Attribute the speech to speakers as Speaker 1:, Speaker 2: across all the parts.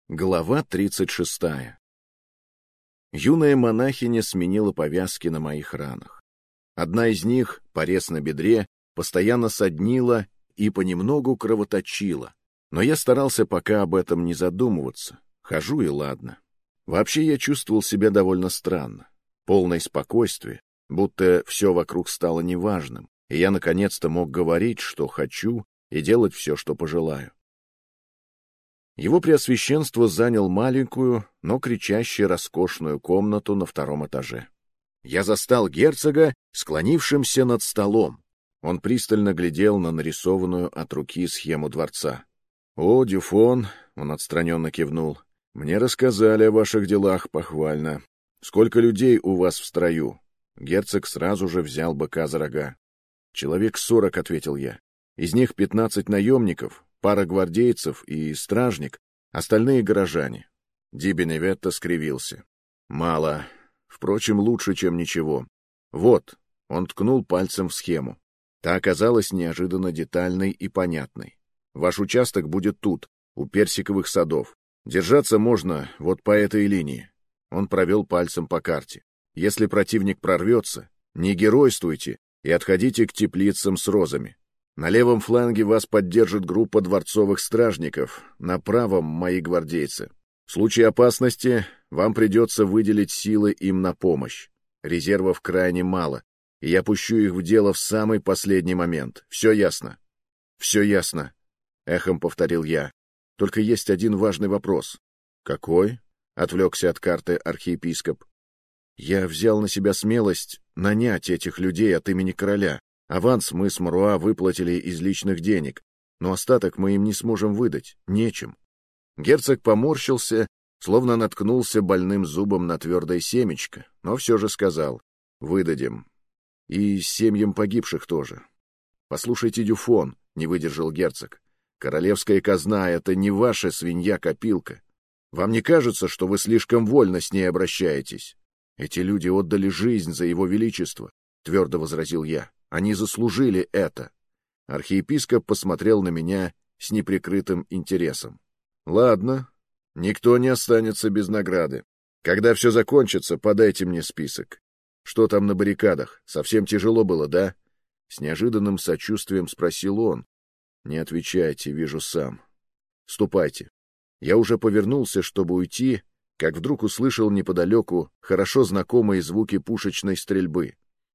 Speaker 1: Глава 36. Юная монахиня сменила повязки на моих ранах. Одна из них, порез на бедре, постоянно соднила и понемногу кровоточила, но я старался пока об этом не задумываться. Хожу и ладно. Вообще я чувствовал себя довольно странно, полное спокойствие, будто все вокруг стало неважным, и я наконец-то мог говорить, что хочу, и делать все, что пожелаю. Его Преосвященство занял маленькую, но кричащую роскошную комнату на втором этаже. Я застал герцога, склонившимся над столом. Он пристально глядел на нарисованную от руки схему дворца. — О, Дюфон, — он отстраненно кивнул, — мне рассказали о ваших делах похвально. Сколько людей у вас в строю? Герцог сразу же взял быка за рога. — Человек 40, — ответил я. Из них 15 наемников, пара гвардейцев и стражник, остальные горожане. Ди Беневетто скривился. Мало. Впрочем, лучше, чем ничего. Вот, он ткнул пальцем в схему. Та оказалась неожиданно детальной и понятной. Ваш участок будет тут, у персиковых садов. Держаться можно вот по этой линии. Он провел пальцем по карте. Если противник прорвется, не геройствуйте и отходите к теплицам с розами. На левом фланге вас поддержит группа дворцовых стражников, на правом — мои гвардейцы. В случае опасности вам придется выделить силы им на помощь. Резервов крайне мало, и я пущу их в дело в самый последний момент. Все ясно? — Все ясно, — эхом повторил я. Только есть один важный вопрос. — Какой? — отвлекся от карты архиепископ. — Я взял на себя смелость нанять этих людей от имени короля. Аванс мы с Маруа выплатили из личных денег, но остаток мы им не сможем выдать, нечем. Герцог поморщился, словно наткнулся больным зубом на твердое семечко, но все же сказал: «Выдадим. И семьям погибших тоже». «Послушайте, Дюфон», — не выдержал герцог, — «королевская казна — это не ваша свинья-копилка. Вам не кажется, что вы слишком вольно с ней обращаетесь? Эти люди отдали жизнь за его величество», — твердо возразил я. Они заслужили это. Архиепископ посмотрел на меня с неприкрытым интересом. Ладно, никто не останется без награды. Когда все закончится, подайте мне список. Что там на баррикадах? Совсем тяжело было, да? С неожиданным сочувствием спросил он. Не отвечайте, вижу сам. Ступайте. Я уже повернулся, чтобы уйти, как вдруг услышал неподалеку хорошо знакомые звуки пушечной стрельбы.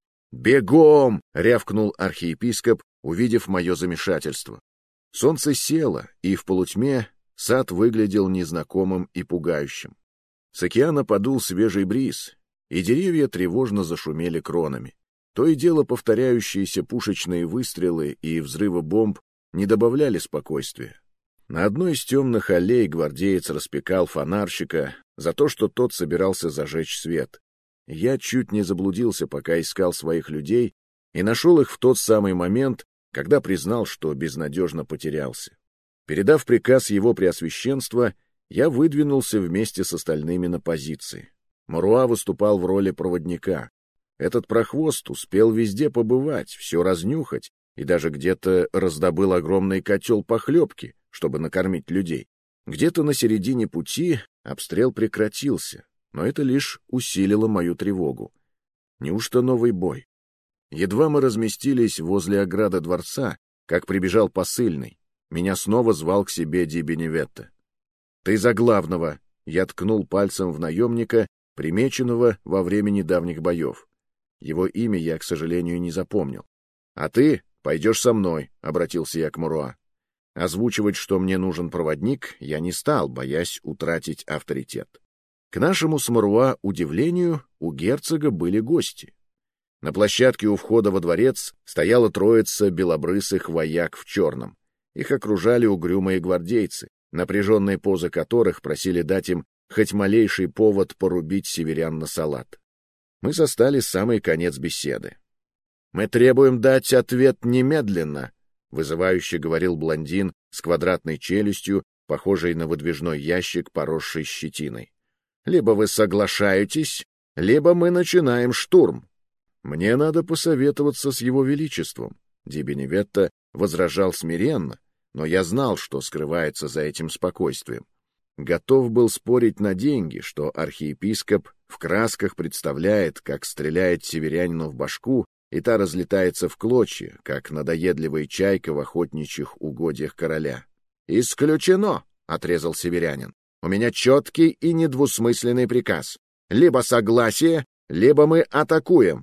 Speaker 1: «Бегом!» — рявкнул архиепископ, увидев мое замешательство. Солнце село, и в полутьме сад выглядел незнакомым и пугающим. С океана подул свежий бриз, и деревья тревожно зашумели кронами. То и дело повторяющиеся пушечные выстрелы и взрывы бомб не добавляли спокойствия. На одной из темных аллей гвардеец распекал фонарщика за то, что тот собирался зажечь свет. Я чуть не заблудился, пока искал своих людей, и нашел их в тот самый момент, когда признал, что безнадежно потерялся. Передав приказ его Преосвященства, я выдвинулся вместе с остальными на позиции. Маруа выступал в роли проводника. Этот прохвост успел везде побывать, все разнюхать, и даже где-то раздобыл огромный котел похлебки, чтобы накормить людей. Где-то на середине пути обстрел прекратился. Но это лишь усилило мою тревогу. Неужто новый бой? Едва мы разместились возле ограды дворца, как прибежал посыльный. Меня снова звал к себе Ди Беневетто. «Ты за главного!» — я ткнул пальцем в наемника, примеченного во время недавних боев. Его имя я, к сожалению, не запомнил. «А ты пойдешь со мной», — обратился я к Маруа. Озвучивать, что мне нужен проводник, я не стал, боясь утратить авторитет. К нашему с Маруа удивлению, у герцога были гости. На площадке у входа во дворец стояла троица белобрысых вояк в черном. Их окружали угрюмые гвардейцы, напряженные позы которых просили дать им хоть малейший повод порубить северян на салат. Мы застали самый конец беседы. «Мы требуем дать ответ немедленно», — вызывающе говорил блондин с квадратной челюстью, похожей на выдвижной ящик, поросший щетиной. «Либо вы соглашаетесь, либо мы начинаем штурм». «Мне надо посоветоваться с его величеством», — Ди Беневетто возражал смиренно, но я знал, что скрывается за этим спокойствием. готов был спорить на деньги, что архиепископ в красках представляет, как стреляет северянину в башку, и та разлетается в клочья, как надоедливая чайка в охотничьих угодьях короля. «Исключено!» — отрезал северянин. «У меня четкий и недвусмысленный приказ. Либо согласие, либо мы атакуем».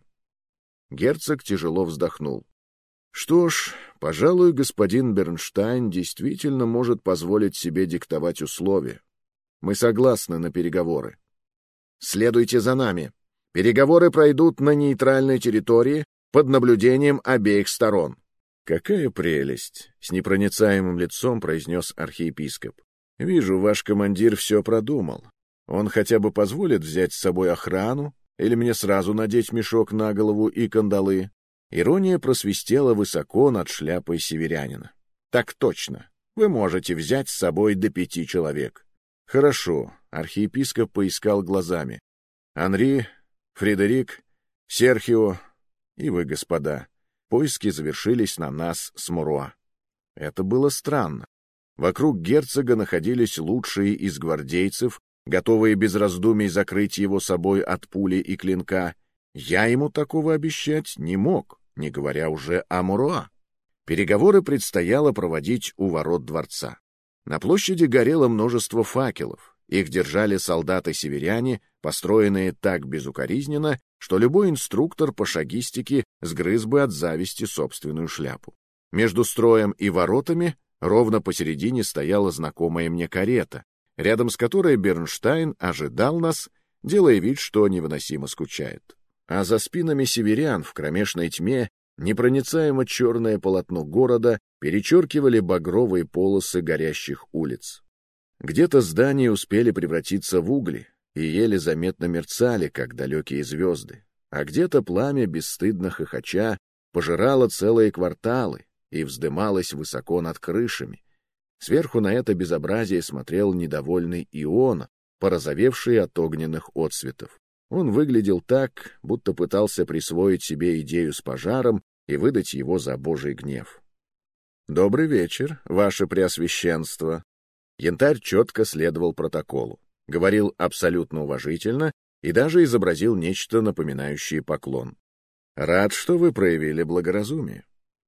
Speaker 1: Герцог тяжело вздохнул. «Что ж, пожалуй, господин Бернштайн действительно может позволить себе диктовать условия. Мы согласны на переговоры. Следуйте за нами. Переговоры пройдут на нейтральной территории под наблюдением обеих сторон». «Какая прелесть!» — с непроницаемым лицом произнес архиепископ. «Вижу, ваш командир все продумал. Он хотя бы позволит взять с собой охрану, или мне сразу надеть мешок на голову и кандалы?» Ирония просвистела высоко над шляпой северянина. «Так точно. Вы можете взять с собой до 5 человек». «Хорошо», — архиепископ поискал глазами. «Анри, Фредерик, Серхио и вы, господа». Поиски завершились на нас с Муруа. Это было странно. Вокруг герцога находились лучшие из гвардейцев, готовые без раздумий закрыть его собой от пули и клинка. Я ему такого обещать не мог, не говоря уже о Муруа. Переговоры предстояло проводить у ворот дворца. На площади горело множество факелов. Их держали солдаты-северяне, построенные так безукоризненно, что любой инструктор по шагистике сгрыз бы от зависти собственную шляпу. Между строем и воротами ровно посередине стояла знакомая мне карета, рядом с которой Бернштайн ожидал нас, делая вид, что невыносимо скучает. А за спинами северян в кромешной тьме непроницаемо черное полотно города перечеркивали багровые полосы горящих улиц. Где-то здания успели превратиться в угли и еле заметно мерцали, как далекие звезды, а где-то пламя бесстыдно хохоча пожирало целые кварталы и вздымалось высоко над крышами. Сверху на это безобразие смотрел недовольный Иона, порозовевший от огненных отсветов. Он выглядел так, будто пытался присвоить себе идею с пожаром и выдать его за Божий гнев. «Добрый вечер, ваше преосвященство!» Янтарь четко следовал протоколу, говорил абсолютно уважительно и даже изобразил нечто напоминающее поклон. «Рад, что вы проявили благоразумие».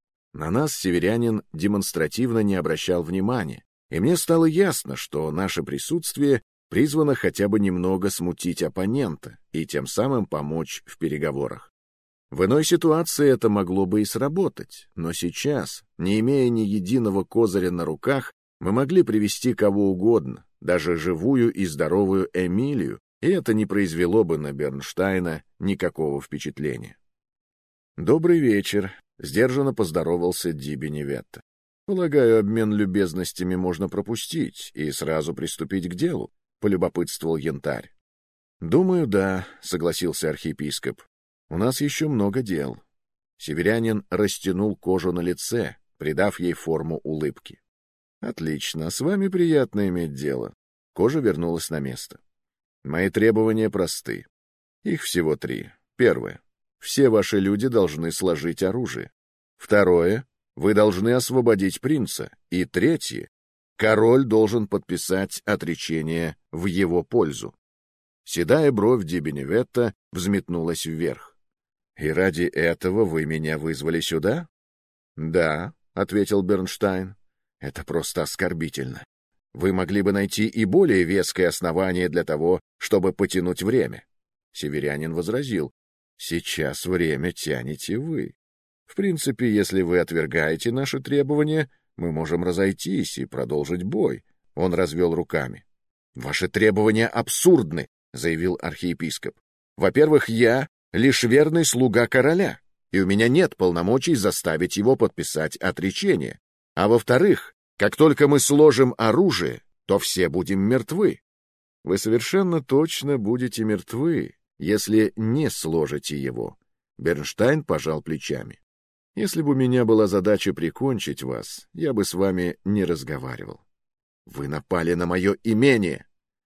Speaker 1: На нас северянин демонстративно не обращал внимания, и мне стало ясно, что наше присутствие призвано хотя бы немного смутить оппонента и тем самым помочь в переговорах. В иной ситуации это могло бы и сработать, но сейчас, не имея ни единого козыря на руках, мы могли привести кого угодно, даже живую и здоровую Эмилию, и это не произвело бы на Бернштайна никакого впечатления. «Добрый вечер», — сдержанно поздоровался Ди Беневетто. «Полагаю, обмен любезностями можно пропустить и сразу приступить к делу», — полюбопытствовал Янтарь. «Думаю, да», — согласился архиепископ. «У нас еще много дел». Северянин растянул кожу на лице, придав ей форму улыбки. «Отлично, с вами приятно иметь дело». Кожа вернулась на место. «Мои требования просты. Их всего 3. Первое. Все ваши люди должны сложить оружие. Второе. Вы должны освободить принца. И третье. Король должен подписать отречение в его пользу». Седая бровь Ди Беневетто взметнулась вверх. «И ради этого вы меня вызвали сюда?» «Да», — ответил Бернштайн. «Это просто оскорбительно. Вы могли бы найти и более веское основание для того, чтобы потянуть время». Северянин возразил. «Сейчас время тянете вы. В принципе, если вы отвергаете наши требования, мы можем разойтись и продолжить бой». Он развел руками. «Ваши требования абсурдны», — заявил архиепископ. «Во-первых, я лишь верный слуга короля, и у меня нет полномочий заставить его подписать отречение. А во-вторых, как только мы сложим оружие, то все будем мертвы». «Вы совершенно точно будете мертвы, если не сложите его». Бернштайн пожал плечами. «Если бы у меня была задача прикончить вас, я бы с вами не разговаривал. Вы напали на мое имение,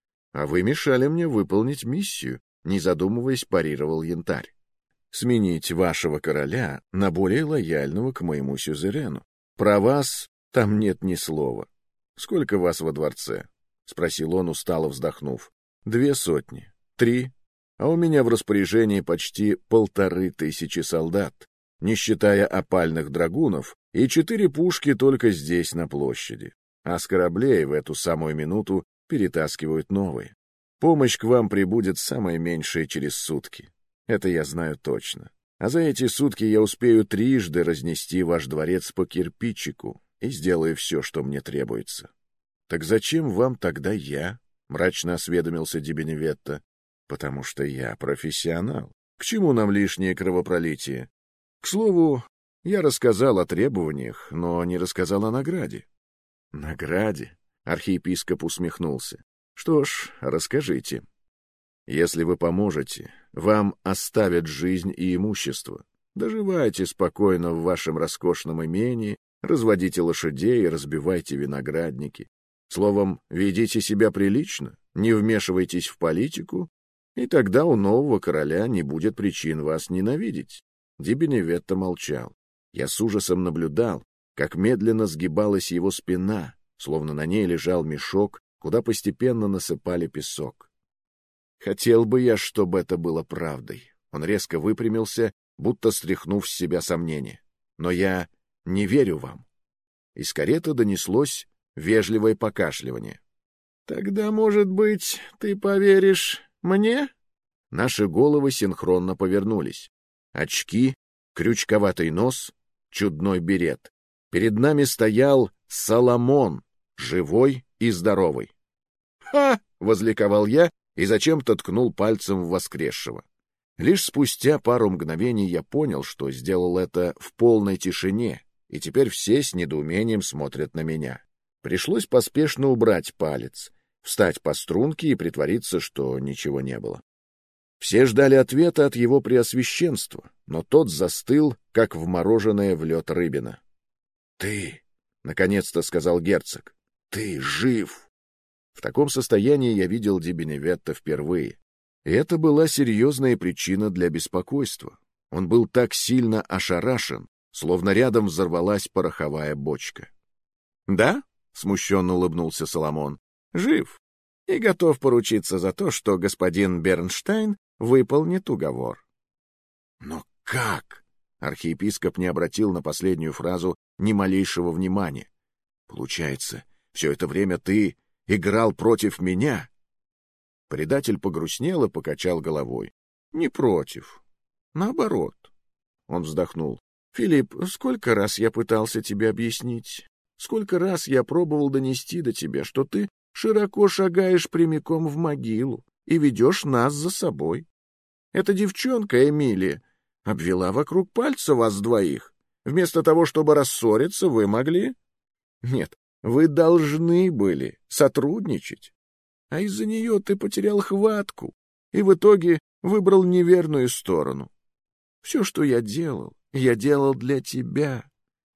Speaker 1: а вы мешали мне выполнить миссию», не задумываясь, парировал Янтарь. «Сменить вашего короля на более лояльного к моему сюзерену. Про вас там нет ни слова. Сколько вас во дворце?» — спросил он, устало вздохнув. 200, 3, а у меня в распоряжении почти 1500 солдат, не считая опальных драгунов, и 4 пушки только здесь, на площади. А с кораблей в эту самую минуту перетаскивают новые. Помощь к вам прибудет самое меньшее через сутки. Это я знаю точно. А за эти сутки я успею трижды разнести ваш дворец по кирпичику и сделаю все, что мне требуется. — Так зачем вам тогда я? — мрачно осведомился Ди Беневетто. — Потому что я профессионал. К чему нам лишнее кровопролитие? К слову, я рассказал о требованиях, но не рассказал о награде. — Награде? — архиепископ усмехнулся. — Что ж, расскажите. Если вы поможете, вам оставят жизнь и имущество. Доживайте спокойно в вашем роскошном имении, разводите лошадей и разбивайте виноградники. Словом, ведите себя прилично, не вмешивайтесь в политику, и тогда у нового короля не будет причин вас ненавидеть. Ди Беневетто молчал. Я с ужасом наблюдал, как медленно сгибалась его спина, словно на ней лежал мешок, куда постепенно насыпали песок. Хотел бы я, чтобы это было правдой. Он резко выпрямился, будто стряхнув с себя сомнения. Но я не верю вам. Из кареты донеслось вежливое покашливание. — Тогда, может быть, ты поверишь мне? Наши головы синхронно повернулись. Очки, крючковатый нос, чудной берет. Перед нами стоял Соломон, живой и здоровый. «Ха!» — возликовал я и зачем-то ткнул пальцем в воскресшего. Лишь спустя пару мгновений я понял, что сделал это в полной тишине, и теперь все с недоумением смотрят на меня. Пришлось поспешно убрать палец, встать по струнке и притвориться, что ничего не было. Все ждали ответа от его преосвященства, но тот застыл, как вмороженная в лед рыбина. — Ты, — наконец-то сказал герцог, — ты жив! В таком состоянии я видел Ди Беневетто впервые. И это была серьезная причина для беспокойства. Он был так сильно ошарашен, словно рядом взорвалась пороховая бочка. — Да? — смущенно улыбнулся Соломон. — Жив. И готов поручиться за то, что господин Бернштайн выполнит уговор. — Но как? — архиепископ не обратил на последнюю фразу ни малейшего внимания. — Получается, все это время ты играл против меня? Предатель погрустнел и покачал головой. — Не против. Наоборот. Он вздохнул. — Филипп, сколько раз я пытался тебе объяснить? Сколько раз я пробовал донести до тебя, что ты широко шагаешь прямиком в могилу и ведешь нас за собой. Эта девчонка, Эмилия, обвела вокруг пальца вас двоих. Вместо того, чтобы рассориться, вы могли... Нет, вы должны были сотрудничать. А из-за нее ты потерял хватку и в итоге выбрал неверную сторону. Все, что я делал для тебя.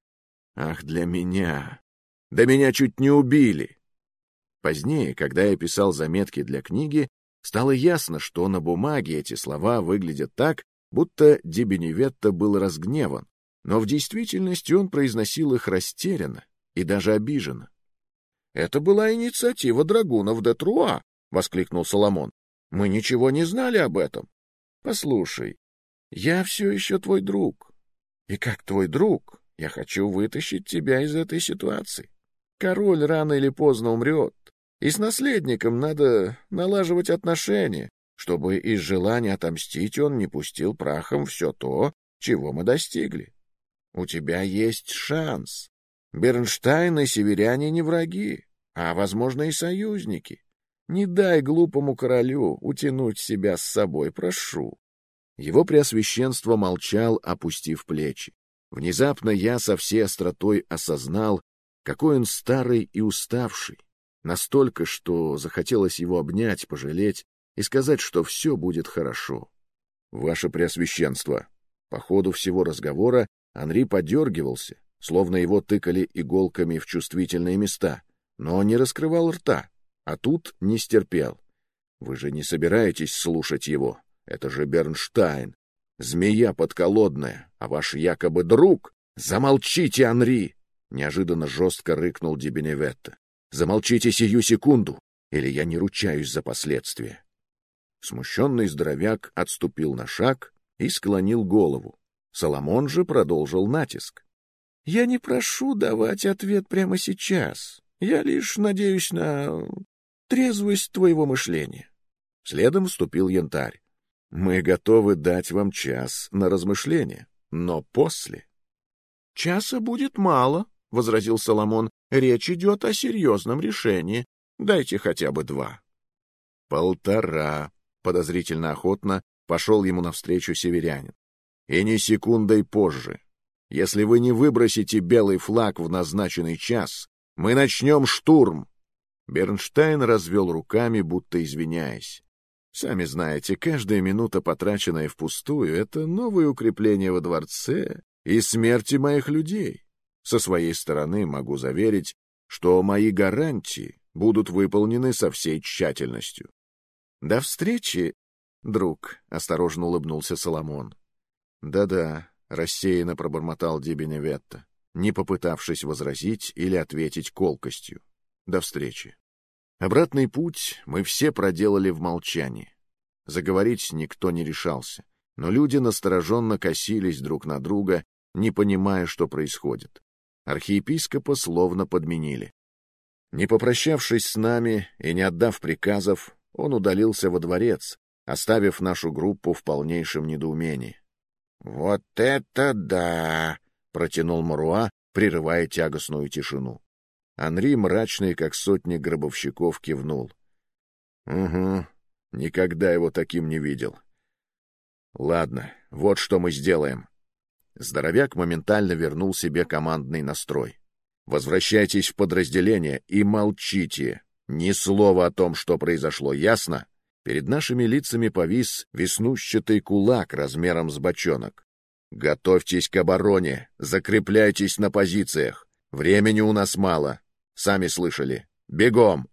Speaker 1: Ах, для меня. Да меня чуть не убили. Позднее, когда я писал заметки для книги, стало ясно, что на бумаге эти слова выглядят так, будто Ди Беневетто был разгневан, но в действительности он произносил их растерянно и даже обиженно. — Это была инициатива драгунов де Труа, — воскликнул Соломон. — Мы ничего не знали об этом. Послушай, я все еще твой друг. И как твой друг я хочу вытащить тебя из этой ситуации. Король рано или поздно умрет, и с наследником надо налаживать отношения, чтобы из желания отомстить он не пустил прахом все то, чего мы достигли. У тебя есть шанс. Бернштайн и северяне не враги, а, возможно, и союзники. Не дай глупому королю утянуть себя с собой, прошу. Его преосвященство молчал, опустив плечи. Внезапно я со всей остротой осознал, какой он старый и уставший, настолько, что захотелось его обнять, пожалеть и сказать, что все будет хорошо. Ваше Преосвященство. По ходу всего разговора Анри подергивался, словно его тыкали иголками в чувствительные места, но не раскрывал рта, а тут не стерпел. Вы же не собираетесь слушать его? Это же Бернштайн, змея подколодная, а ваш якобы друг... Замолчите, Анри! Неожиданно жестко рыкнул Ди Беневетто. Замолчите сию секунду, или я не ручаюсь за последствия. Смущенный здоровяк отступил на шаг и склонил голову. Соломон же продолжил натиск. «Я не прошу давать ответ прямо сейчас. Я лишь надеюсь на трезвость твоего мышления». Следом вступил Янтарь. «Мы готовы дать вам час на размышление, но после». «Часа будет мало», — возразил Соломон. «Речь идет о серьезном решении. Дайте хотя бы 2». «1,5», — подозрительно охотно пошел ему навстречу северянин. «И ни секундой позже. Если вы не выбросите белый флаг в назначенный час, мы начнем штурм». Бернштайн развел руками, будто извиняясь. «Сами знаете, каждая минута, потраченная впустую, — это новые укрепления во дворце и смерти моих людей. Со своей стороны могу заверить, что мои гарантии будут выполнены со всей тщательностью». «До встречи, друг», — осторожно улыбнулся Соломон. «Да-да», — рассеянно пробормотал Ди Беневетто, не попытавшись возразить или ответить колкостью. «До встречи». Обратный путь мы все проделали в молчании. Заговорить никто не решался, но люди настороженно косились друг на друга, не понимая, что происходит. Архиепископа словно подменили. Не попрощавшись с нами и не отдав приказов, он удалился во дворец, оставив нашу группу в полнейшем недоумении. «Вот это да!» — протянул Маруа, прерывая тягостную тишину. Анри, мрачный, как сотни гробовщиков, кивнул. «Угу, никогда его таким не видел. Ладно, вот что мы сделаем». Здоровяк моментально вернул себе командный настрой. «Возвращайтесь в подразделение и молчите. Ни слова о том, что произошло, ясно?» Перед нашими лицами повис веснущатый кулак размером с бочонок. «Готовьтесь к обороне, закрепляйтесь на позициях. Времени у нас мало. Сами слышали. Бегом!»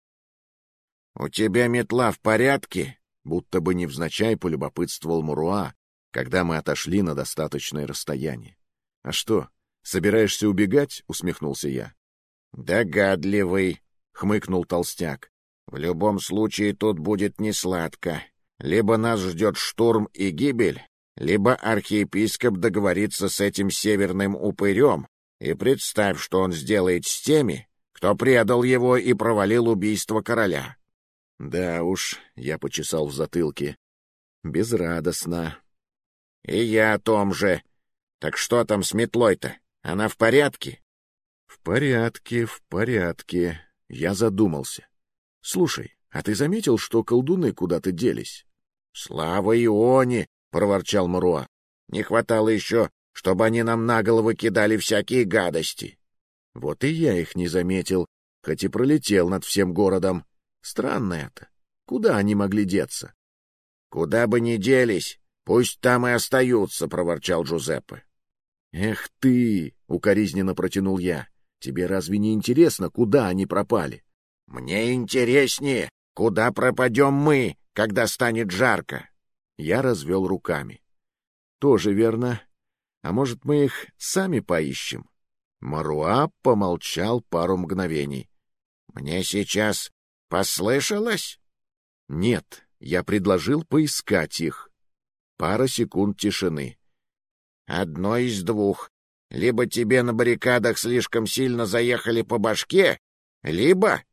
Speaker 1: «У тебя метла в порядке?» — будто бы невзначай полюбопытствовал Муруа, когда мы отошли на достаточное расстояние. «А что, собираешься убегать?» — усмехнулся я. «Догадливый», — хмыкнул толстяк. «В любом случае тут будет несладко. Либо нас ждет штурм и гибель, либо архиепископ договорится с этим северным упырем, и представь, что он сделает с теми, кто предал его и провалил убийство короля». «Да уж», — я почесал в затылке, — «безрадостно». «И я о том же. Так что там с метлой-то? Она в порядке?» «В порядке, в порядке». Я задумался. «Слушай, а ты заметил, что колдуны куда-то делись?» «Слава Ионе!» — проворчал Маруа. «Не хватало еще, чтобы они нам на головы кидали всякие гадости». «Вот и я их не заметил, хоть и пролетел над всем городом. Странно это. Куда они могли деться?» «Куда бы ни делись, пусть там и остаются», — проворчал Джузеппе. «Эх ты!» — укоризненно протянул я. «Тебе разве не интересно, куда они пропали?» «Мне интереснее, куда пропадем мы, когда станет жарко». Я развел руками. «Тоже верно. А может, мы их сами поищем?» Маруа помолчал пару мгновений. «Мне сейчас послышалось?» «Нет, я предложил поискать их». Пара секунд тишины. «Одно из двух. Либо тебе на баррикадах слишком сильно заехали по башке, либо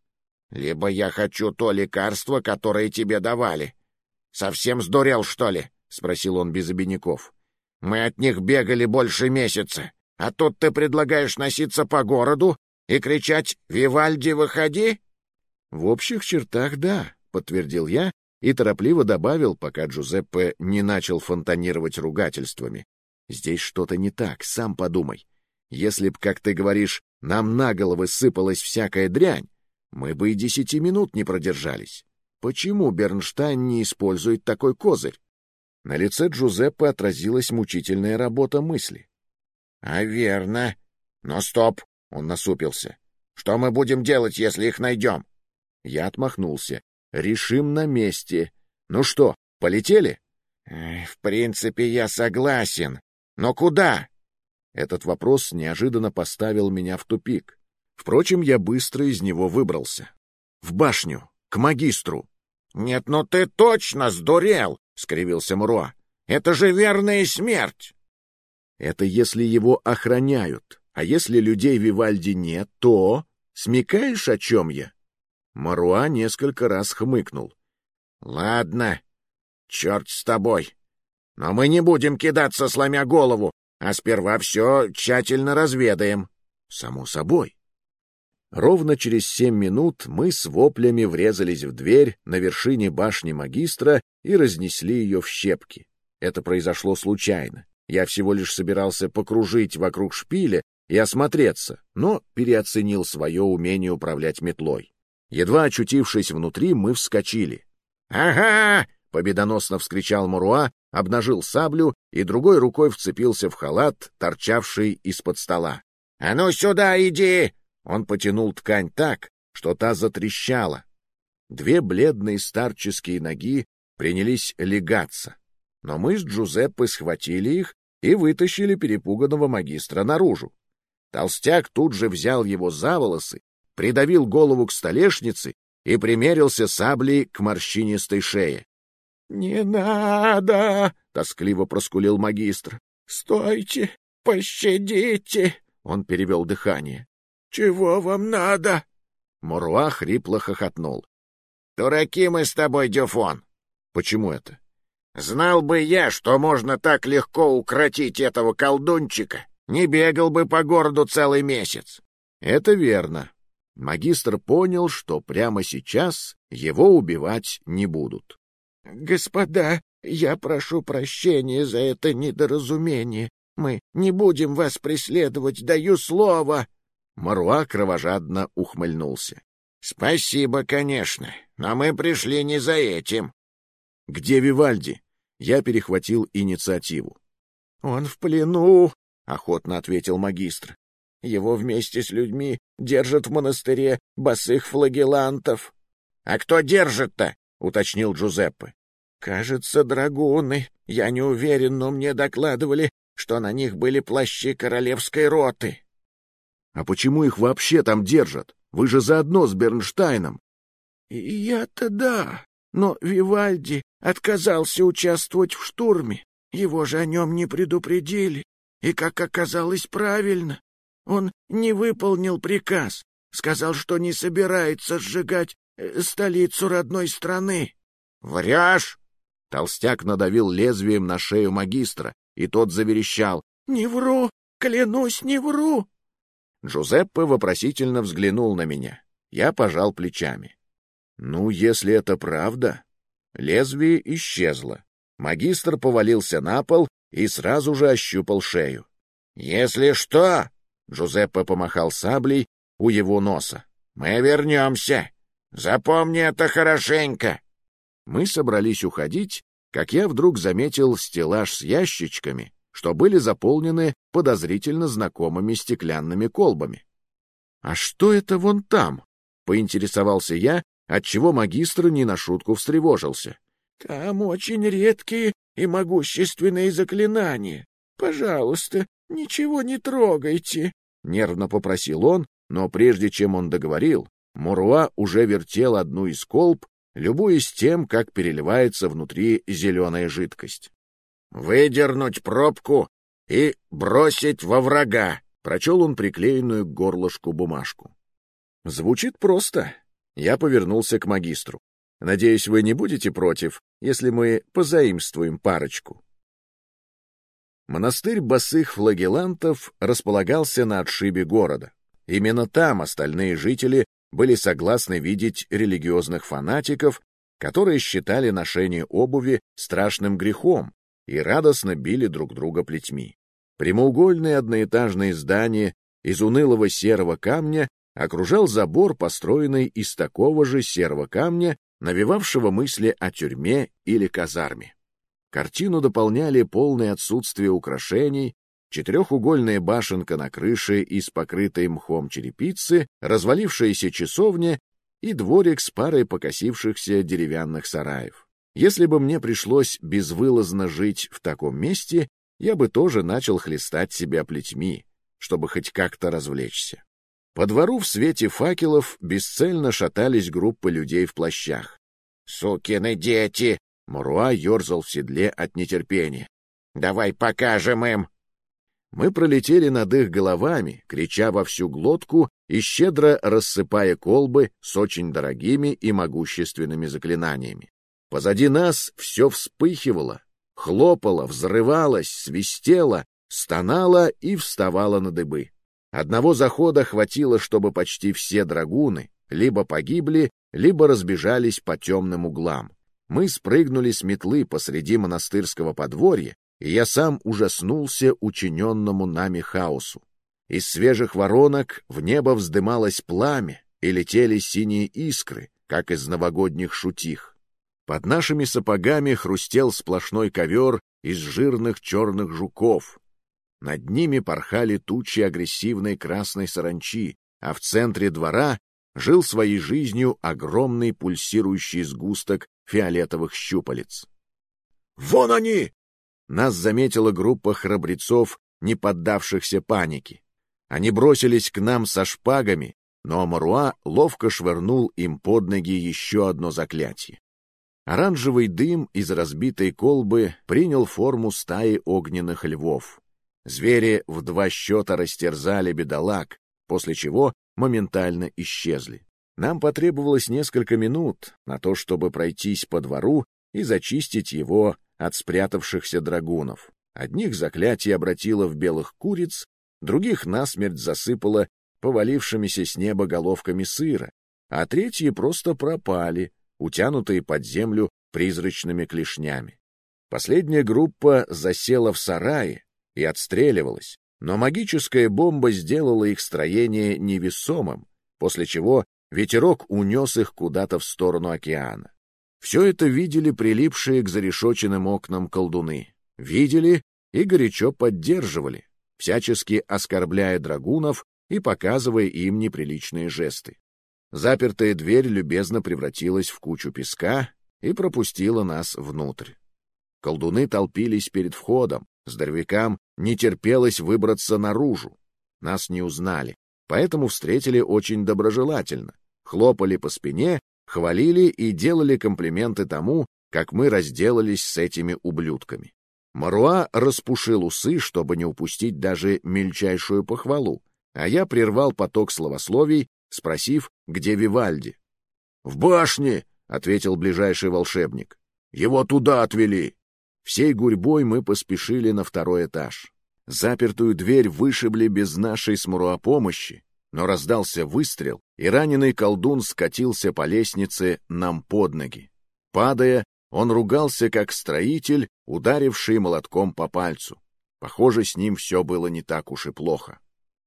Speaker 1: я хочу то лекарство, которое тебе давали. Совсем сдурел, что ли?» — спросил он без обиняков. «Мы от них бегали больше месяца, а тут ты предлагаешь носиться по городу и кричать «Вивальди, выходи!»» «В общих чертах, да», — подтвердил я и торопливо добавил, пока Джузеппе не начал фонтанировать ругательствами. «Здесь что-то не так, сам подумай. Если б, как ты говоришь, нам на головы сыпалась всякая дрянь, мы бы и 10 минут не продержались. Почему Бернштайн не использует такой козырь?» На лице Джузеппе отразилась мучительная работа мысли. «А верно. Но стоп!» — он насупился. «Что мы будем делать, если их найдем?» Я отмахнулся. «Решим на месте. Ну что, полетели?» «В принципе, я согласен. Но куда?» Этот вопрос неожиданно поставил меня в тупик. Впрочем, я быстро из него выбрался. «В башню. к магистру.
Speaker 2: — Нет, ну ты точно сдурел, — скривился Маруа. — Это же верная смерть.
Speaker 1: — Это если его охраняют, а если людей Вивальди нет, то... Смекаешь, о чем я? Маруа несколько раз хмыкнул.
Speaker 2: — Ладно, черт с тобой. Но мы не будем кидаться, сломя голову, а сперва все тщательно разведаем.
Speaker 1: — Само собой. Ровно через 7 минут мы с воплями врезались в дверь на вершине башни магистра и разнесли ее в щепки. Это произошло случайно. Я всего лишь собирался покружить вокруг шпиля и осмотреться, но переоценил свое умение управлять метлой. Едва очутившись внутри, мы вскочили.
Speaker 2: «Ага!»
Speaker 1: — победоносно вскричал Маруа, обнажил саблю и другой рукой вцепился в халат, торчавший из-под стола.
Speaker 2: «А ну сюда иди!»
Speaker 1: Он потянул ткань так, что та затрещала. Две бледные старческие ноги принялись легаться, но мы с Джузеппе схватили их и вытащили перепуганного магистра наружу. Толстяк тут же взял его за волосы, придавил голову к столешнице и примерился саблей к морщинистой шее.
Speaker 2: — Не надо! — тоскливо проскулил магистр. — Стойте! Пощадите! Он перевел дыхание. — Чего вам надо?
Speaker 1: Маруа хрипло хохотнул.
Speaker 2: — Дураки мы с тобой, Дюфон.
Speaker 1: — Почему это?
Speaker 2: — Знал бы я, что можно так легко укротить этого колдунчика, не бегал бы по городу целый месяц.
Speaker 1: — Это верно. Магистр понял, что прямо сейчас его убивать не будут.
Speaker 2: — Господа, я прошу прощения за это недоразумение. Мы не будем вас преследовать, даю слово.
Speaker 1: Маруа кровожадно ухмыльнулся.
Speaker 2: — Спасибо, конечно, но мы пришли не за этим.
Speaker 1: — Где Вивальди? Я перехватил инициативу.
Speaker 2: — Он в плену, — охотно ответил магистр. — Его вместе с людьми держат в монастыре босых флагелантов. — А кто держит-то? — уточнил Джузеппе. — Кажется, драгуны. Я не уверен, но мне докладывали, что на них были плащи королевской роты.
Speaker 1: — А почему их вообще там держат? Вы же заодно с Бернштайном.
Speaker 2: — Я-то да, но Вивальди отказался участвовать в штурме. Его же о нем не предупредили. И, как оказалось, правильно. Он не выполнил приказ, сказал, что не собирается сжигать столицу родной страны. — Врешь?
Speaker 1: Толстяк надавил лезвием на шею магистра, и тот заверещал.
Speaker 2: — Не вру, клянусь, не вру.
Speaker 1: Джузеппе вопросительно взглянул на меня. Я пожал плечами. Ну, если это правда... Лезвие исчезло. Магистр повалился на пол и сразу же ощупал шею.
Speaker 2: — Если что...
Speaker 1: Джузеппе помахал саблей у его носа.
Speaker 2: — Мы вернемся. Запомни это хорошенько.
Speaker 1: Мы собрались уходить, как я вдруг заметил стеллаж с ящичками, что были заполнены подозрительно знакомыми стеклянными колбами. — А что это вон там? — поинтересовался я, отчего магистр не на шутку встревожился.
Speaker 2: — Там очень редкие и могущественные заклинания. Пожалуйста, ничего не трогайте.
Speaker 1: — нервно попросил он, но прежде чем он договорил, Маруа уже вертел одну из колб, любуясь тем, как переливается внутри зеленая жидкость.
Speaker 2: — Выдернуть пробку и бросить во врага,
Speaker 1: — прочел он приклеенную к горлышку бумажку. — Звучит просто. Я повернулся к магистру. — Надеюсь, вы не будете против, если мы позаимствуем парочку. Монастырь босых флагелантов располагался на отшибе города. Именно там остальные жители были согласны видеть религиозных фанатиков, которые считали ношение обуви страшным грехом и радостно били друг друга плетьми. Прямоугольное одноэтажное здание из унылого серого камня окружал забор, построенный из такого же серого камня, навевавшего мысли о тюрьме или казарме. Картину дополняли полное отсутствие украшений, четырехугольная башенка на крыше из покрытой мхом черепицы, развалившаяся часовня и дворик с парой покосившихся деревянных сараев. Если бы мне пришлось безвылазно жить в таком месте, я бы тоже начал хлестать себя плетьми, чтобы хоть как-то развлечься. По двору в свете факелов бесцельно шатались группы людей в плащах.
Speaker 2: «Сукины дети!» —
Speaker 1: Маруа ерзал в седле от нетерпения.
Speaker 2: «Давай покажем им!»
Speaker 1: Мы пролетели над их головами, крича во всю глотку и щедро рассыпая колбы с очень дорогими и могущественными заклинаниями. Позади нас все вспыхивало, хлопало, взрывалось, свистело, стонало и вставало на дыбы. Одного захода хватило, чтобы почти все драгуны либо погибли, либо разбежались по темным углам. Мы спрыгнули с метлы посреди монастырского подворья, и я сам ужаснулся учиненному нами хаосу. Из свежих воронок в небо вздымалось пламя, и летели синие искры, как из новогодних шутих. Под нашими сапогами хрустел сплошной ковер из жирных черных жуков. Над ними порхали тучи агрессивной красной саранчи, а в центре двора жил своей жизнью огромный пульсирующий сгусток фиолетовых щупалец. «Вон они!» Нас заметила группа храбрецов, не поддавшихся панике. Они бросились к нам со шпагами, но Маруа ловко швырнул им под ноги еще одно заклятие. Оранжевый дым из разбитой колбы принял форму стаи огненных львов. Звери в 2 счета растерзали бедолаг, после чего моментально исчезли. Нам потребовалось несколько минут на то, чтобы пройтись по двору и зачистить его от спрятавшихся драгунов. Одних заклятие обратило в белых куриц, других насмерть засыпало повалившимися с неба головками сыра, а третьи просто пропали, утянутые под землю призрачными клешнями. Последняя группа засела в сарае и отстреливалась, но магическая бомба сделала их строение невесомым, после чего ветерок унес их куда-то в сторону океана. Все это видели прилипшие к зарешоченным окнам колдуны. Видели и горячо поддерживали, всячески оскорбляя драгунов и показывая им неприличные жесты. Запертая дверь любезно превратилась в кучу песка и пропустила нас внутрь. Колдуны толпились перед входом, здоровякам не терпелось выбраться наружу. Нас не узнали, поэтому встретили очень доброжелательно, хлопали по спине, хвалили и делали комплименты тому, как мы разделались с этими ублюдками. Маруа распушил усы, чтобы не упустить даже мельчайшую похвалу, а я прервал поток словословий, спросив, где Вивальди. — В башне, — ответил ближайший волшебник. — Его туда отвели. Всей гурьбой мы поспешили на 2-й этаж. Запертую дверь вышибли без нашей с Маруа помощи, но раздался выстрел, и раненый колдун скатился по лестнице нам под ноги. Падая, он ругался, как строитель, ударивший молотком по пальцу. Похоже, с ним все было не так уж и плохо.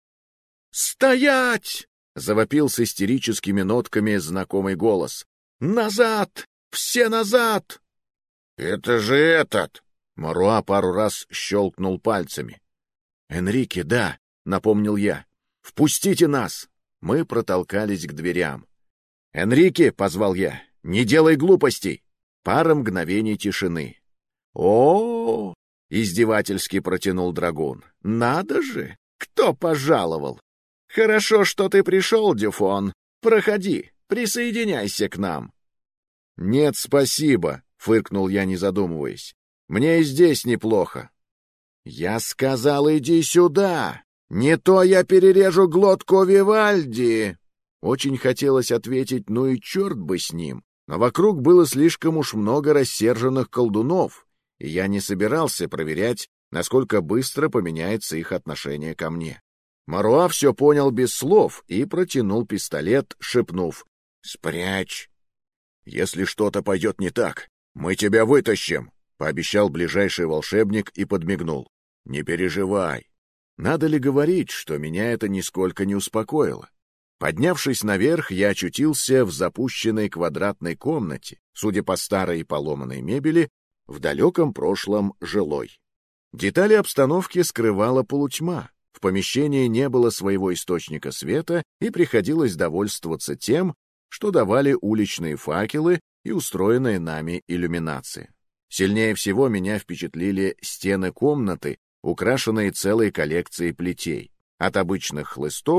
Speaker 1: «Стоять!» — завопил с истерическими нотками знакомый голос. «Назад! Все назад!»
Speaker 2: «Это же этот!»
Speaker 1: — Маруа пару раз щелкнул пальцами. «Энрике, да!» — напомнил я. «Впустите нас!» Мы протолкались к дверям. «Энрике!» — позвал я. «Не делай глупостей!» Пара мгновений тишины. «О-о-о!» — издевательски протянул драгун. «Надо же! Кто пожаловал? Хорошо, что ты пришел, Дюфон. Проходи, присоединяйся к нам». «Нет, спасибо», — фыркнул я, не задумываясь. «Мне и здесь неплохо». «Я сказал, иди сюда! Не то я перережу глотку Вивальди!» Очень хотелось ответить, ну и черт бы с ним, но вокруг было слишком уж много рассерженных колдунов, и я не собирался проверять, насколько быстро поменяется их отношение ко мне. Маруа все понял без слов и протянул пистолет, шепнув: «Спрячь!» «Если что-то пойдет не так, мы тебя вытащим», — пообещал ближайший волшебник и подмигнул. «Не переживай». Надо ли говорить, что меня это нисколько не успокоило? Поднявшись наверх, я очутился в запущенной квадратной комнате, судя по старой и поломанной мебели, в далеком прошлом жилой. Детали обстановки скрывала полутьма. В помещении не было своего источника света, и приходилось довольствоваться тем, что давали уличные факелы и устроенная нами иллюминация. Сильнее всего меня впечатлили стены комнаты, украшенные целой коллекцией плетей, от обычных хлыстов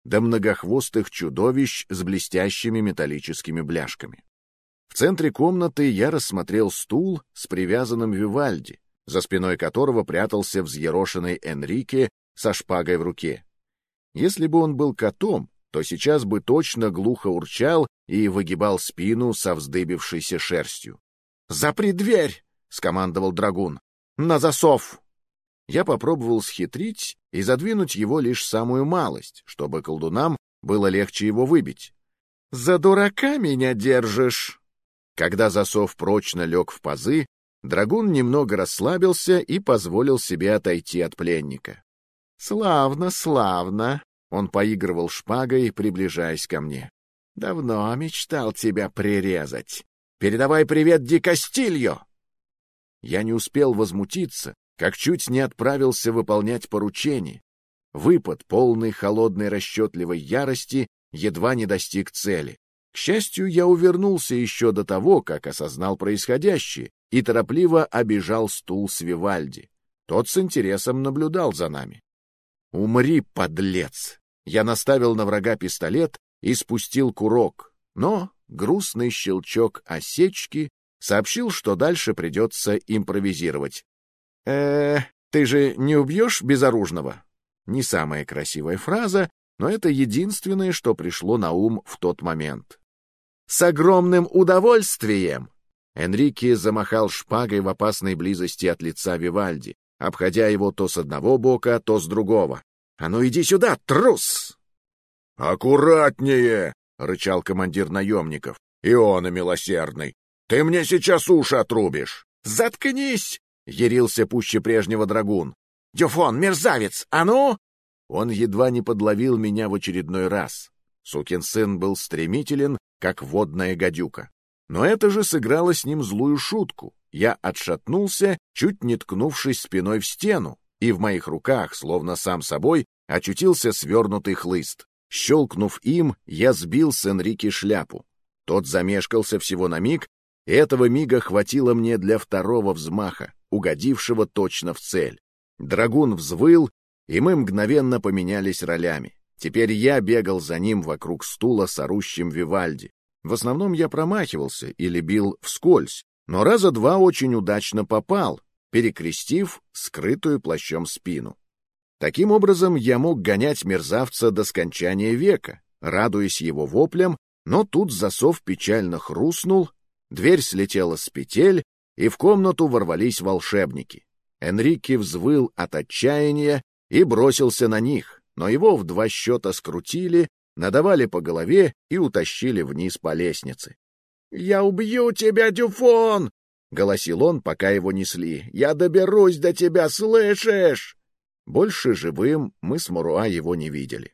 Speaker 1: до многохвостых чудовищ с блестящими металлическими бляшками. В центре комнаты я рассмотрел стул с привязанным Вивальди, за спиной которого прятался взъерошенный Энрике со шпагой в руке. Если бы он был котом, то сейчас бы точно глухо урчал и выгибал спину со вздыбившейся шерстью. «Запри дверь!» — скомандовал драгун. «На засов!» Я попробовал схитрить и задвинуть его лишь самую малость, чтобы колдунам было легче его выбить. «За дурака меня держишь!» Когда засов прочно лег в пазы, драгун немного расслабился и позволил себе отойти от пленника. «Славно, славно!» — он поигрывал шпагой, приближаясь ко мне. «Давно мечтал тебя прирезать. Передавай привет Ди Кастильо!» Я не успел возмутиться, как чуть не отправился выполнять поручение. Выпад, полный холодной расчетливой ярости, едва не достиг цели. К счастью, я увернулся еще до того, как осознал происходящее, и торопливо обежал стул с Вивальди. Тот с интересом наблюдал за нами. «Умри, подлец!» Я наставил на врага пистолет и спустил курок, но грустный щелчок осечки сообщил, что дальше придется импровизировать. Ты же не убьешь безоружного?» Не самая красивая фраза, но это единственное, что пришло на ум в тот момент. «С огромным удовольствием!» Энрике замахал шпагой в опасной близости от лица Вивальди, обходя его то с одного бока, то с другого. «А ну иди сюда, трус!»
Speaker 2: «Аккуратнее!» — рычал командир наемников. «Иона милосердный, ты мне сейчас уши отрубишь!»
Speaker 1: «Заткнись!» — ярился пуще прежнего драгун. «Дюфон, мерзавец! А ну!» Он едва не подловил меня в очередной раз. Сукин сын был стремителен, как водная гадюка. Но это же сыграло с ним злую шутку. Я отшатнулся, чуть не ткнувшись спиной в стену, и в моих руках, словно сам собой, очутился свернутый хлыст. Щелкнув им, я сбил с Энрике шляпу. Тот замешкался всего на миг, и этого мига хватило мне для второго взмаха, угодившего точно в цель. Драгун взвыл, и мы мгновенно поменялись ролями. Теперь я бегал за ним вокруг стула с орущим Вивальди. В основном я промахивался или бил вскользь, но раза два очень удачно попал, перекрестив скрытую плащом спину. Таким образом, я мог гонять мерзавца до скончания века, радуясь его воплям, но тут засов печально хрустнул, дверь слетела с петель, и в комнату ворвались волшебники. Энрике взвыл от отчаяния и бросился на них, но его в 2 счета скрутили, надавали по голове и утащили вниз по лестнице. «Я убью тебя, Дюфон!» — голосил он, пока его несли. «Я доберусь до тебя, слышишь?» Больше живым мы с Муруа его не видели.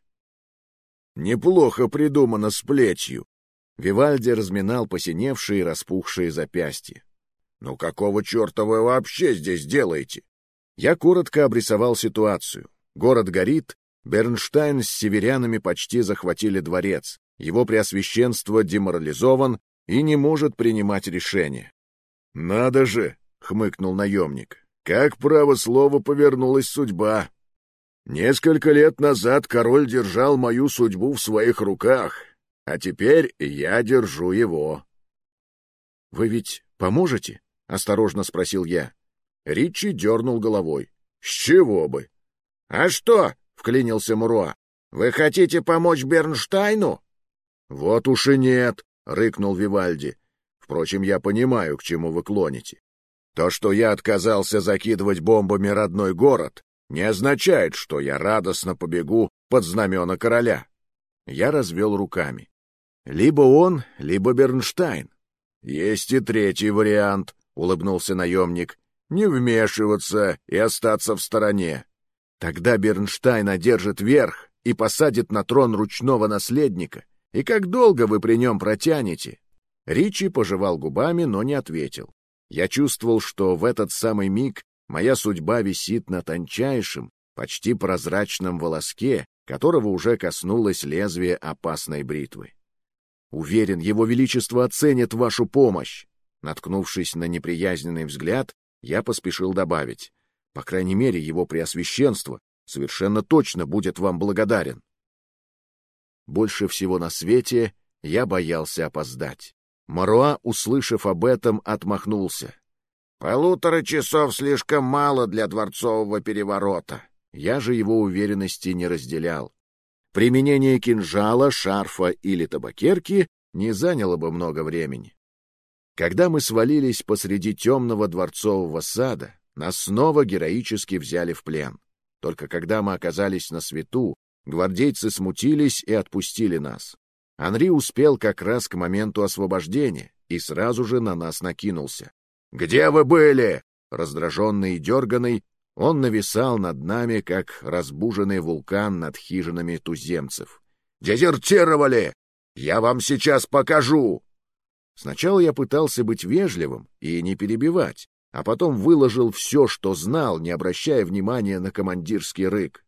Speaker 2: «Неплохо придумано с плетью!»
Speaker 1: Вивальди разминал посиневшие и распухшие запястья.
Speaker 2: «Ну какого черта вы вообще здесь делаете?»
Speaker 1: Я коротко обрисовал ситуацию. Город горит, Бернштайн с северянами почти захватили дворец, его преосвященство деморализован и не может принимать решения.
Speaker 2: «Надо же!» — хмыкнул наемник. «Как, право слово, повернулась судьба. Несколько лет назад король держал мою судьбу в своих руках, а теперь я держу его».
Speaker 1: «Вы ведь поможете?» — осторожно спросил я.
Speaker 2: Ричи дернул головой. «С чего бы?» «А что?» — вклинился Муруа. «Вы хотите помочь Бернштайну?»
Speaker 1: «Вот уж и нет», — рыкнул Вивальди. «Впрочем, я понимаю, к чему вы клоните. То, что я отказался закидывать бомбами родной город, не означает, что я радостно побегу под знамена короля». Я развел руками. «Либо он, либо Бернштайн».
Speaker 2: «Есть и третий вариант», — улыбнулся наемник. «Не вмешиваться и остаться в стороне».
Speaker 1: «Тогда Бернштайн одержит верх и посадит на трон ручного наследника. И как долго вы при нем протянете?» Ричи пожевал губами, но не ответил. Я чувствовал, что в этот самый миг моя судьба висит на тончайшем, почти прозрачном волоске, которого уже коснулось лезвие опасной бритвы. «Уверен, его величество оценит вашу помощь». Наткнувшись на неприязненный взгляд, я поспешил добавить: «По крайней мере, его преосвященство совершенно точно будет вам благодарен». Больше всего на свете я боялся опоздать. Маруа, услышав об этом, отмахнулся.
Speaker 2: 1,5 часа слишком мало для дворцового переворота.
Speaker 1: Я же его уверенности не разделял. Применение кинжала, шарфа или табакерки не заняло бы много времени. Когда мы свалились посреди темного дворцового сада, нас снова героически взяли в плен. Только когда мы оказались на свету, гвардейцы смутились и отпустили нас. Анри успел как раз к моменту освобождения и сразу же на нас накинулся. «Где вы были?» Раздраженный и дерганый, он нависал над нами, как разбуженный вулкан над хижинами туземцев. «Дезертировали! Я вам сейчас покажу!» Сначала я пытался быть вежливым и не перебивать, а потом выложил все, что знал, не обращая внимания на командирский рык.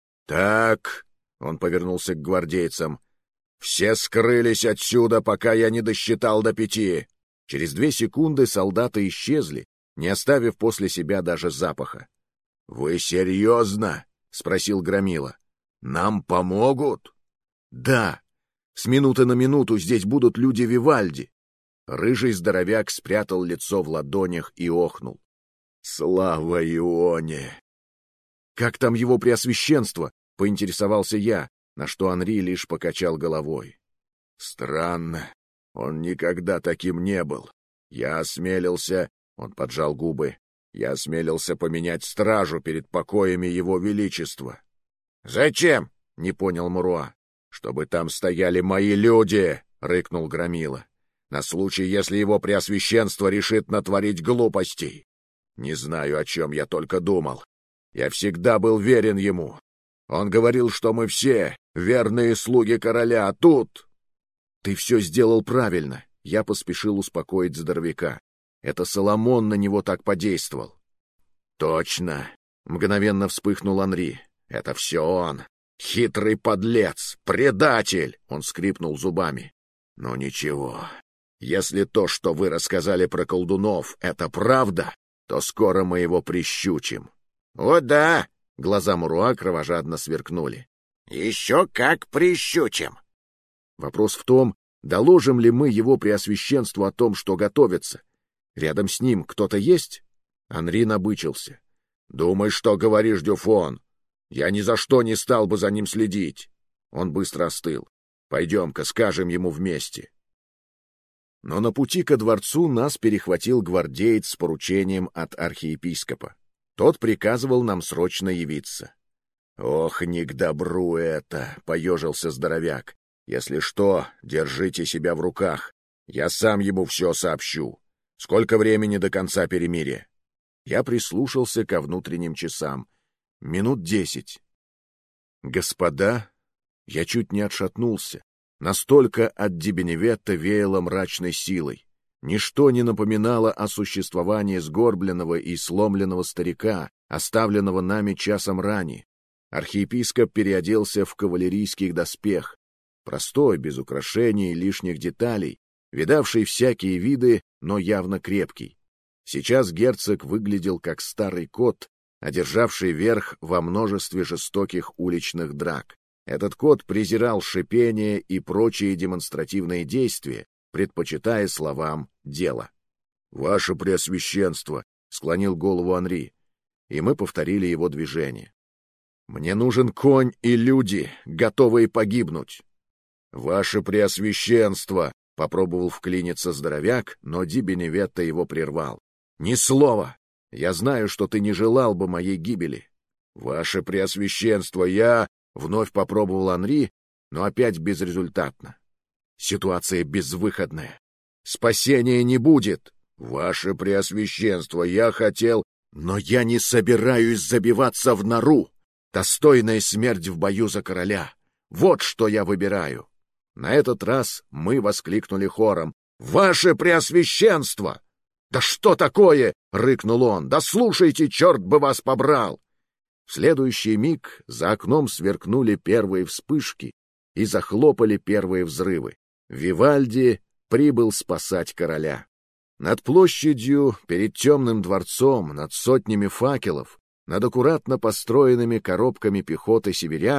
Speaker 1: «Так», — он повернулся к гвардейцам, — «все скрылись отсюда, пока я не досчитал до 5». Через 2 секунды солдаты исчезли, не оставив после себя даже запаха. «Вы серьезно?» — спросил Громила. «Нам помогут?» «Да. С минуты на минуту здесь будут люди Вивальди». Рыжий здоровяк спрятал лицо в ладонях и охнул. «Слава Ионе!» «Как там его преосвященство?» — поинтересовался я, на что Анри лишь покачал головой. «Странно. Он никогда таким не был. Я осмелился...» — он поджал губы. «Я осмелился поменять стражу перед покоями его величества».
Speaker 2: «Зачем?»
Speaker 1: — не понял Маруа. «Чтобы там стояли мои люди!» — рыкнул Громила. «На случай, если его преосвященство решит натворить глупостей. Не знаю, о чем я только думал. Я всегда был верен ему. Он говорил, что мы все верные слуги короля, а тут...» «Ты все сделал правильно», — я поспешил успокоить здоровяка. «Это Соломон на него так подействовал». «Точно», — мгновенно вспыхнул Анри. «Это все он. Хитрый подлец, предатель!» — он скрипнул зубами. «Ну ничего. Если то, что вы рассказали про колдунов, это правда, то скоро мы его прищучим».
Speaker 2: «О да!»
Speaker 1: — глаза Маруа кровожадно сверкнули.
Speaker 2: «Еще как прищучим!»
Speaker 1: Вопрос в том, доложим ли мы его преосвященству о том, что готовится. Рядом с ним кто-то есть? Анри набычился. «Думаешь, что говоришь, Дюфон? Я ни за что не стал бы за ним следить». Он быстро остыл. «Пойдем-ка, скажем ему вместе». Но на пути ко дворцу нас перехватил гвардеец с поручением от архиепископа. Тот приказывал нам срочно явиться. «Ох, не к добру это!» — поежился здоровяк. «Если что, держите себя в руках. Я сам ему все сообщу. Сколько времени до конца перемирия?» Я прислушался ко внутренним часам. Минут 10. «Господа...» Я чуть не отшатнулся. Настолько от Ди-Беневетто веяло мрачной силой. Ничто не напоминало о существовании сгорбленного и сломленного старика, оставленного нами часом ранее. Архиепископ переоделся в кавалерийский доспех, простой, без украшений и лишних деталей, видавший всякие виды, но явно крепкий. Сейчас герцог выглядел как старый кот, одержавший верх во множестве жестоких уличных драк. Этот кот презирал шипение и прочие демонстративные действия, предпочитая словам «дело». «Ваше Преосвященство!» — склонил голову Анри, и мы повторили его движение. «Мне нужен конь и люди, готовые погибнуть!» «Ваше Преосвященство!» — попробовал вклиниться здоровяк, но Ди-Беневетто его прервал. «Ни слова! Я знаю, что ты не желал бы моей гибели!» «Ваше Преосвященство, я...» — вновь попробовал Анри, но опять безрезультатно. «Ситуация безвыходная. Спасения не будет!» «Ваше Преосвященство, я хотел...» «Но я не собираюсь забиваться в нору! Достойная смерть в бою за короля! Вот что я выбираю!» На этот раз мы воскликнули хором. «Ваше Преосвященство!» «Да что такое?» — рыкнул он. «Да слушайте, черт бы вас побрал!» В следующий миг за окном сверкнули первые вспышки и захлопали первые взрывы. Вивальди прибыл спасать короля. Над площадью, перед темным дворцом, над сотнями факелов, над аккуратно построенными коробками пехоты северян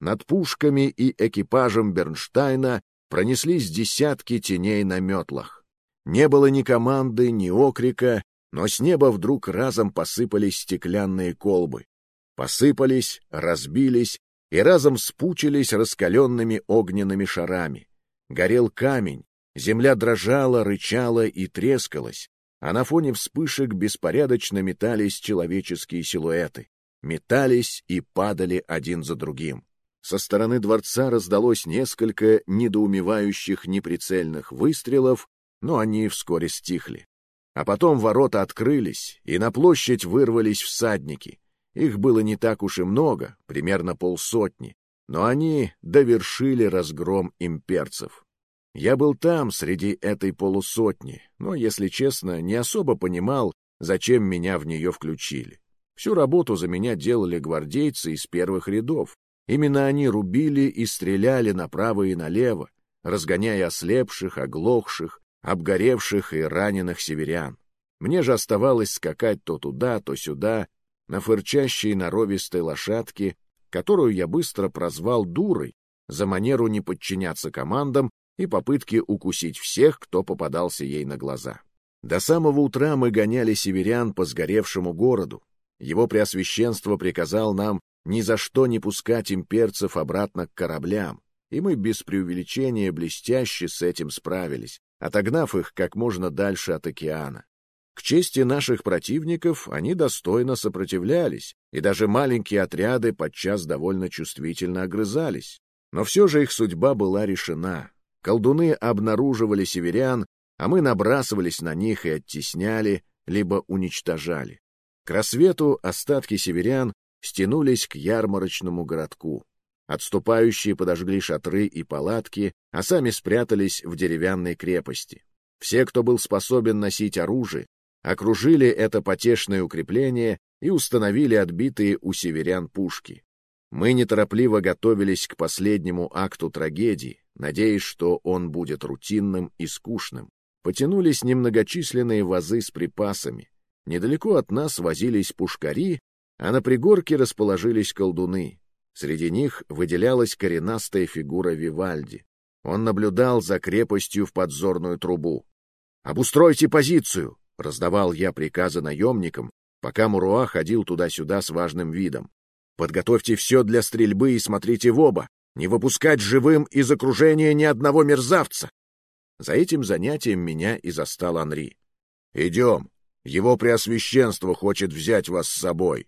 Speaker 1: Над пушками и экипажем Бернштейна пронеслись десятки теней на метлах. Не было ни команды, ни окрика, но с неба вдруг разом посыпались стеклянные колбы. Посыпались, разбились и разом спучились раскаленными огненными шарами. Горел камень, земля дрожала, рычала и трескалась, а на фоне вспышек беспорядочно метались человеческие силуэты. Метались и падали один за другим. Со стороны дворца раздалось несколько недоумевающих неприцельных выстрелов, но они вскоре стихли. А потом ворота открылись, и на площадь вырвались всадники. Их было не так уж и много, примерно полсотни, но они довершили разгром имперцев. Я был там, среди этой полусотни, но, если честно, не особо понимал, зачем меня в нее включили. Всю работу за меня делали гвардейцы из первых рядов. Именно они рубили и стреляли направо и налево, разгоняя ослепших, оглохших, обгоревших и раненых северян. Мне же оставалось скакать то туда, то сюда, на фырчащей норовистой лошадке, которую я быстро прозвал дурой за манеру не подчиняться командам и попытки укусить всех, кто попадался ей на глаза. До самого утра мы гоняли северян по сгоревшему городу. Его Преосвященство приказал нам ни за что не пускать имперцев обратно к кораблям, и мы без преувеличения блестяще с этим справились, отогнав их как можно дальше от океана. К чести наших противников они достойно сопротивлялись, и даже маленькие отряды подчас довольно чувствительно огрызались. Но все же их судьба была решена. Колдуны обнаруживали северян, а мы набрасывались на них и оттесняли, либо уничтожали. К рассвету остатки северян стянулись к ярмарочному городку. Отступающие подожгли шатры и палатки, а сами спрятались в деревянной крепости. Все, кто был способен носить оружие, окружили это потешное укрепление и установили отбитые у северян пушки. Мы неторопливо готовились к последнему акту трагедии, надеясь, что он будет рутинным и скучным. Потянулись немногочисленные вазы с припасами. Недалеко от нас возились пушкари, а на пригорке расположились колдуны. Среди них выделялась коренастая фигура Вивальди. Он наблюдал за крепостью в подзорную трубу. «Обустройте позицию!» — раздавал я приказы наемникам, пока Муруа ходил туда-сюда с важным видом. «Подготовьте все для стрельбы и смотрите в оба! Не выпускать живым из окружения ни одного мерзавца!» За этим занятием меня и застал Анри. «Идем! Его Преосвященство хочет взять вас с собой!»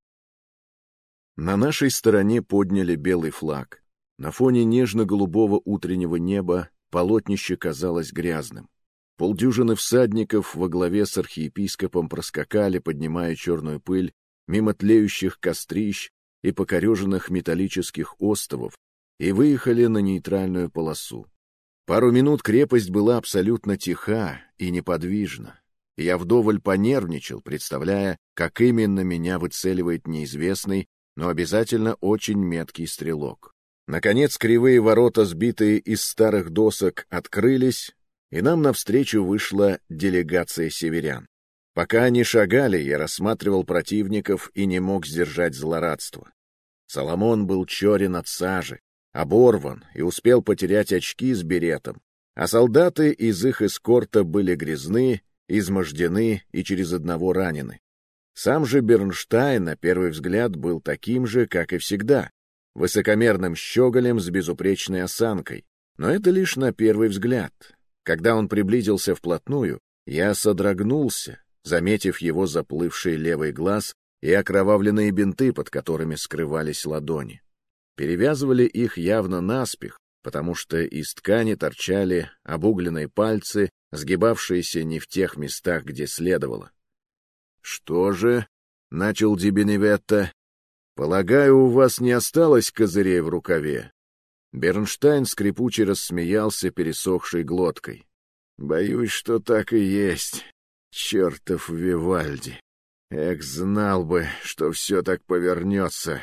Speaker 1: На нашей стороне подняли белый флаг. На фоне нежно-голубого утреннего неба полотнище казалось грязным. Полдюжины всадников во главе с архиепископом проскакали, поднимая черную пыль, мимо тлеющих кострищ и покореженных металлических остовов, и выехали на нейтральную полосу. Пару минут крепость была абсолютно тиха и неподвижна. Я вдоволь понервничал, представляя, как именно меня выцеливает неизвестный, но обязательно очень меткий стрелок. Наконец кривые ворота, сбитые из старых досок, открылись, и нам навстречу вышла делегация северян. Пока они шагали, я рассматривал противников и не мог сдержать злорадство. Соломон был черен от сажи, оборван и успел потерять очки с беретом, а солдаты из их эскорта были грязны, измождены и через одного ранены. Сам же Бернштейн, на первый взгляд, был таким же, как и всегда, высокомерным щеголем с безупречной осанкой. Но это лишь на первый взгляд. Когда он приблизился вплотную, я содрогнулся, заметив его заплывший левый глаз и окровавленные бинты, под которыми скрывались ладони. Перевязывали их явно наспех, потому что из ткани торчали обугленные пальцы, сгибавшиеся не в тех местах, где следовало. — Что же, — начал Ди Беневетто, — полагаю, у вас не осталось козырей в рукаве? Бернштейн скрипуче рассмеялся пересохшей глоткой. — Боюсь, что так и есть. Чертов Вивальди. Эх, знал бы, что все так повернется.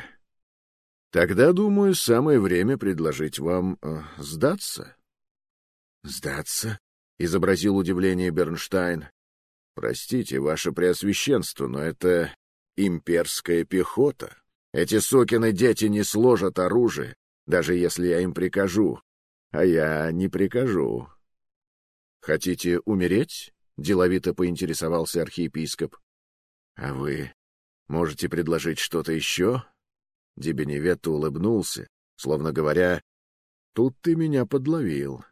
Speaker 1: Тогда, думаю, самое время предложить вам сдаться. — Сдаться? — изобразил удивление Бернштейн. — Простите, ваше преосвященство, но это имперская пехота. Эти сукины дети не сложат оружие, даже если я им прикажу. А я не прикажу. Хотите умереть? Деловито поинтересовался архиепископ. А вы можете предложить что-то еще? Ди Беневетто улыбнулся, словно говоря, тут ты меня подловил.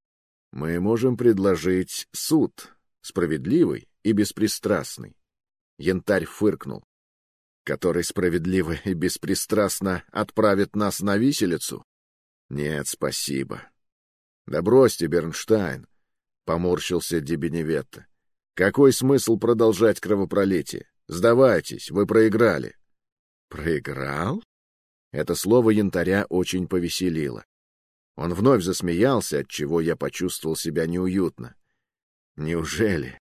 Speaker 1: Мы можем предложить суд, справедливый и беспристрастный. Янтарь фыркнул. Который справедливо и беспристрастно отправит нас на виселицу? Нет, спасибо. Да бросьте, Бернштайн, — поморщился Ди Беневетто. Какой смысл продолжать кровопролитие? Сдавайтесь, вы проиграли. Проиграл? Это слово Янтаря очень повеселило. Он вновь засмеялся, отчего я почувствовал себя неуютно. Неужели?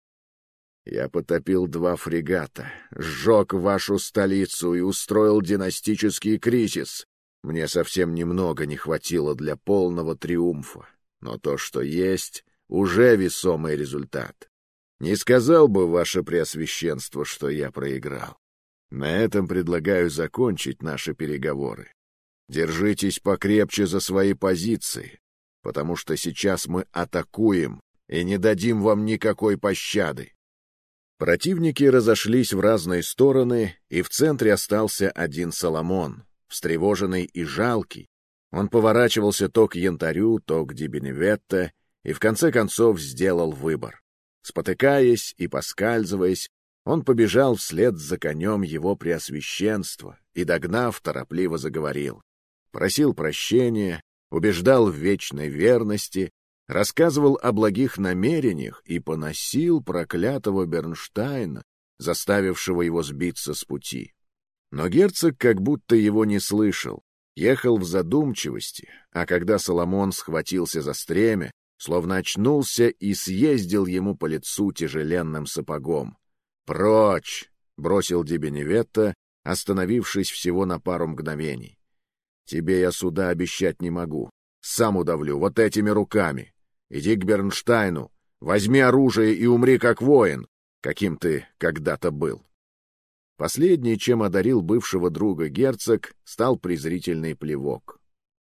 Speaker 1: Я потопил 2 фрегата, сжег вашу столицу и устроил династический кризис. Мне совсем немного не хватило для полного триумфа, но то, что есть, уже весомый результат. Не сказал бы, ваше преосвященство, что я проиграл. На этом предлагаю закончить наши переговоры. Держитесь покрепче за свои позиции, потому что сейчас мы атакуем и не дадим вам никакой пощады. Противники разошлись в разные стороны, и в центре остался один Соломон, встревоженный и жалкий. Он поворачивался то к Янтарю, то к Ди Беневетто, и в конце концов сделал выбор. Спотыкаясь и поскальзываясь, он побежал вслед за конем его преосвященства и, догнав, торопливо заговорил. Просил прощения, убеждал в вечной верности, рассказывал о благих намерениях и поносил проклятого Бернштайна, заставившего его сбиться с пути. Но герцог как будто его не слышал, ехал в задумчивости, а когда Соломон схватился за стремя, словно очнулся и съездил ему по лицу тяжеленным сапогом. «Прочь!» — бросил Ди Беневетто, остановившись всего на пару мгновений. «Тебе я суда обещать не могу. Сам удавлю вот этими руками. Иди к Бернштайну, возьми оружие и умри как воин, каким ты когда-то был». Последнее, чем одарил бывшего друга герцог, стал презрительный плевок.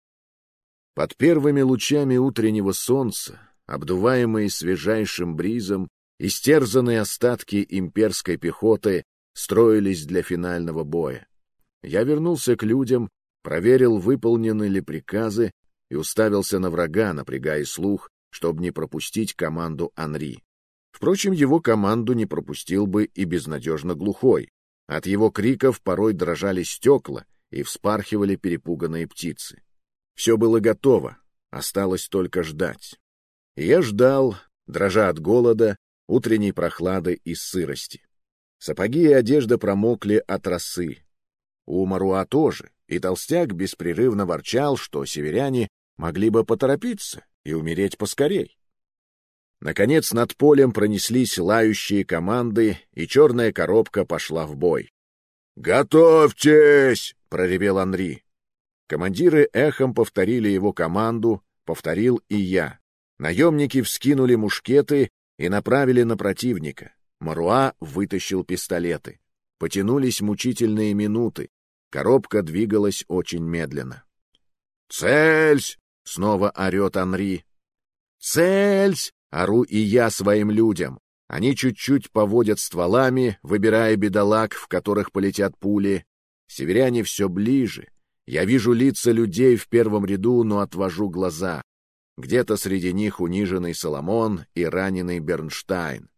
Speaker 1: Под первыми лучами утреннего солнца, обдуваемые свежайшим бризом, истерзанные остатки имперской пехоты строились для финального боя. Я вернулся к людям, проверил, выполнены ли приказы, и уставился на врага, напрягая слух, чтобы не пропустить команду Анри. Впрочем, его команду не пропустил бы и безнадежно глухой. От его криков порой дрожали стекла и вспархивали перепуганные птицы. Все было готово, осталось только ждать. И я ждал, дрожа от голода, утренней прохлады и сырости. Сапоги и одежда промокли от росы. У Маруа тоже, и толстяк беспрерывно ворчал, что северяне могли бы поторопиться и умереть поскорей. Наконец над полем пронеслись лающие команды, и черная коробка пошла в бой. «Готовьтесь!» — проревел Анри. Командиры эхом повторили его команду, повторил и я. Наемники вскинули мушкеты и направили на противника. Маруа вытащил пистолеты. Потянулись мучительные минуты. Коробка двигалась очень медленно. «Цельсь!» — снова орет Анри. «Цельсь!» — ору и я своим людям. Они чуть-чуть поводят стволами, выбирая бедолаг, в которых полетят пули. Северяне все ближе. Я вижу лица людей в первом ряду, но отвожу глаза. Где-то среди них униженный Соломон и раненый Бернштайн.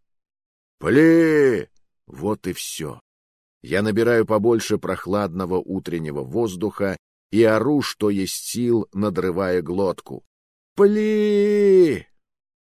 Speaker 1: «Пли!» Вот и все. Я набираю побольше прохладного утреннего воздуха и ору, что есть сил, надрывая глотку. «Пли!»